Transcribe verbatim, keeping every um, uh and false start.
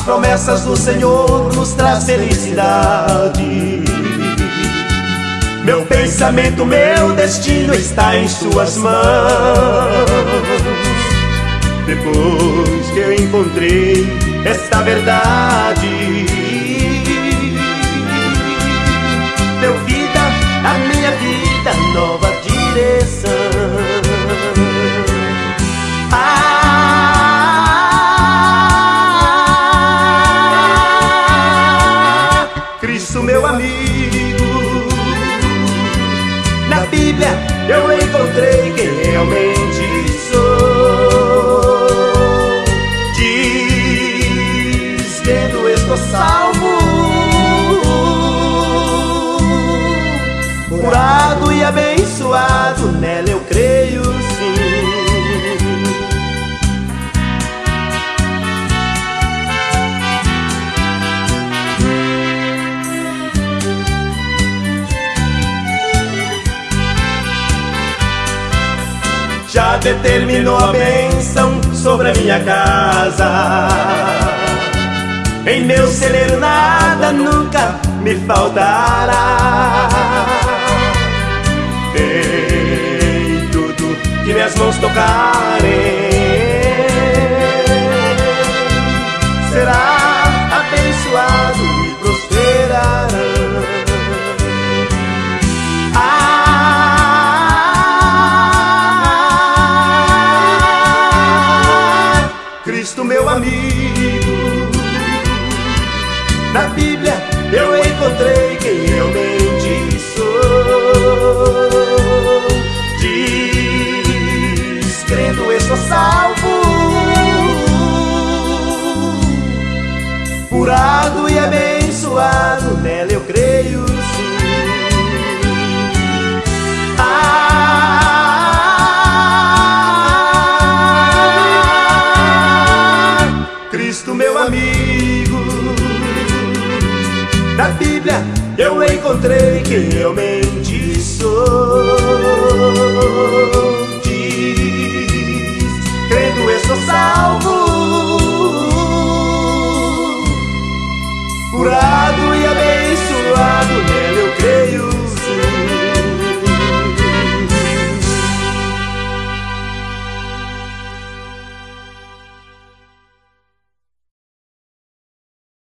promessas do Senhor nos traz felicidade. Meu pensamento, meu destino está em suas mãos. Depois que eu encontrei esta verdade, deu vida à minha vida, nova direção. Ah, Cristo, meu amigo, na Bíblia eu encontrei quem realmente sou. Diz, tendo estou salvo, curado e abençoado, nela eu creio sim. Já determinou a bênção sobre a minha casa. Em meu celeiro nada nunca me faltará. Em tudo que minhas mãos tocarem, será abençoado e prosperará. Ah, Cristo, meu amigo, na Bíblia eu encontrei quem realmente sou. Diz, crendo estou salvo, curado e abençoado, nela eu creio sim. Ah, Cristo, meu amigo, na Bíblia eu encontrei quem realmente sou.